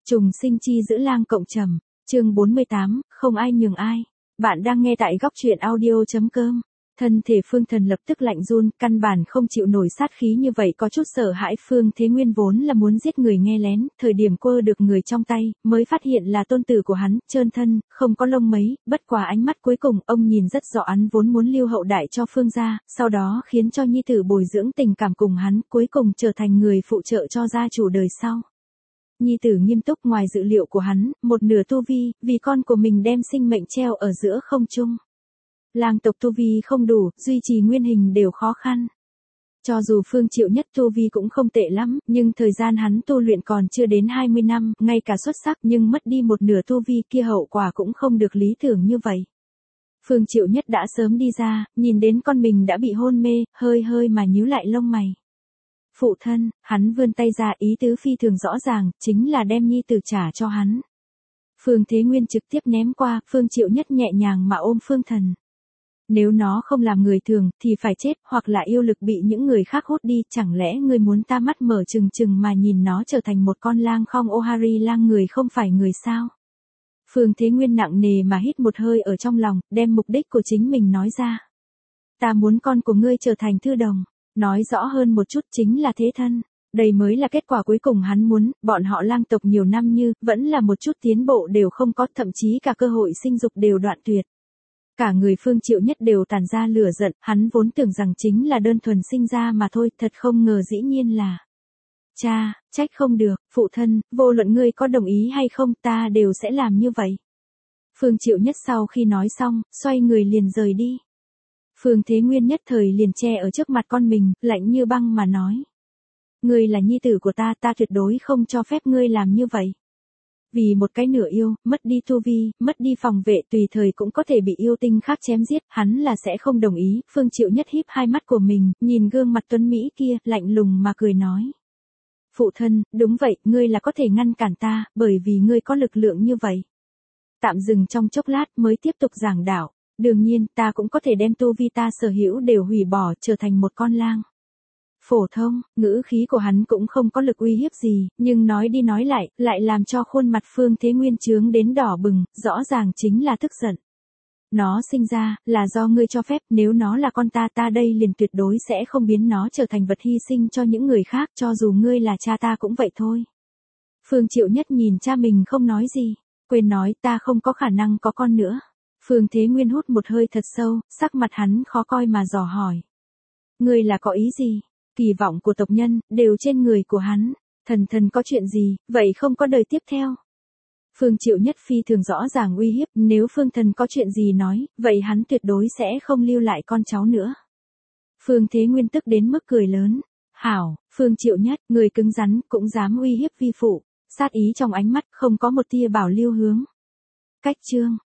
Trùng sinh chi giữ lang cộng trầm, chương 48, không ai nhường ai. Bạn đang nghe tại góc truyện audio.com. Thân thể Phương Thần lập tức lạnh run, căn bản không chịu nổi sát khí như vậy, có chút sợ hãi. Phương Thế Nguyên vốn là muốn giết người nghe lén, thời điểm quơ được người trong tay, mới phát hiện là tôn tử của hắn, trơn thân, không có lông mấy, bất quá ánh mắt cuối cùng ông nhìn rất rõ, hắn vốn muốn lưu hậu đại cho Phương gia, sau đó khiến cho nhi tử bồi dưỡng tình cảm cùng hắn, cuối cùng trở thành người phụ trợ cho gia chủ đời sau. Nhi tử nghiêm túc, ngoài dự liệu của hắn, một nửa tu vi, vì con của mình đem sinh mệnh treo ở giữa không trung. Lang tộc tu vi không đủ, duy trì nguyên hình đều khó khăn. Cho dù Phương Triệu Nhất tu vi cũng không tệ lắm, nhưng thời gian hắn tu luyện còn chưa đến 20 năm, ngay cả xuất sắc nhưng mất đi một nửa tu vi kia hậu quả cũng không được lý tưởng như vậy. Phương Triệu Nhất đã sớm đi ra, nhìn đến con mình đã bị hôn mê, hơi hơi mà nhíu lại lông mày. Phụ thân, hắn vươn tay ra, ý tứ phi thường rõ ràng, chính là đem nhi tử trả cho hắn. Phương Thế Nguyên trực tiếp ném qua, Phương Triệu Nhất nhẹ nhàng mà ôm Phương Thần. Nếu nó không làm người thường, thì phải chết, hoặc là yêu lực bị những người khác hút đi, chẳng lẽ ngươi muốn ta mắt mở trừng trừng mà nhìn nó trở thành một con lang không Ohari lang, người không phải người sao? Phương Thế Nguyên nặng nề mà hít một hơi ở trong lòng, đem mục đích của chính mình nói ra. Ta muốn con của ngươi trở thành thư đồng. Nói rõ hơn một chút chính là thế thân. Đây mới là kết quả cuối cùng hắn muốn, bọn họ lang tộc nhiều năm như, vẫn là một chút tiến bộ đều không có, thậm chí cả cơ hội sinh dục đều đoạn tuyệt. Cả người Phương Triệu Nhất đều tản ra lửa giận, hắn vốn tưởng rằng chính là đơn thuần sinh ra mà thôi, thật không ngờ dĩ nhiên là. Cha, trách không được, phụ thân, vô luận ngươi có đồng ý hay không ta đều sẽ làm như vậy. Phương Triệu Nhất sau khi nói xong, xoay người liền rời đi. Phương Thế Nguyên nhất thời liền che ở trước mặt con mình, lạnh như băng mà nói. Ngươi là nhi tử của ta, ta tuyệt đối không cho phép ngươi làm như vậy. Vì một cái nửa yêu, mất đi tu vi, mất đi phòng vệ, tùy thời cũng có thể bị yêu tinh khác chém giết, hắn là sẽ không đồng ý. Phương Triệu Nhất híp hai mắt của mình, nhìn gương mặt tuấn Mỹ kia, lạnh lùng mà cười nói. Phụ thân, đúng vậy, ngươi là có thể ngăn cản ta, bởi vì ngươi có lực lượng như vậy. Tạm dừng trong chốc lát mới tiếp tục giảng đạo. Đương nhiên, ta cũng có thể đem tu vi ta sở hữu đều hủy bỏ, trở thành một con lang. Phổ thông, ngữ khí của hắn cũng không có lực uy hiếp gì, nhưng nói đi nói lại làm cho khuôn mặt Phương Thế Nguyên trướng đến đỏ bừng, rõ ràng chính là tức giận. Nó sinh ra, là do ngươi cho phép, nếu nó là con ta, ta đây liền tuyệt đối sẽ không biến nó trở thành vật hy sinh cho những người khác, cho dù ngươi là cha ta cũng vậy thôi. Phương Triệu Nhất nhìn cha mình không nói gì, quên nói ta không có khả năng có con nữa. Phương Thế Nguyên hút một hơi thật sâu, sắc mặt hắn khó coi mà dò hỏi. Ngươi là có ý gì? Kỳ vọng của tộc nhân, đều trên người của hắn. Thần có chuyện gì, vậy không có đời tiếp theo. Phương Triệu Nhất phi thường rõ ràng uy hiếp, nếu Phương Thần có chuyện gì nói, vậy hắn tuyệt đối sẽ không lưu lại con cháu nữa. Phương Thế Nguyên tức đến mức cười lớn. Hảo, Phương Triệu Nhất, người cứng rắn, cũng dám uy hiếp vi phụ. Sát ý trong ánh mắt, không có một tia bảo lưu hướng. Cách chương.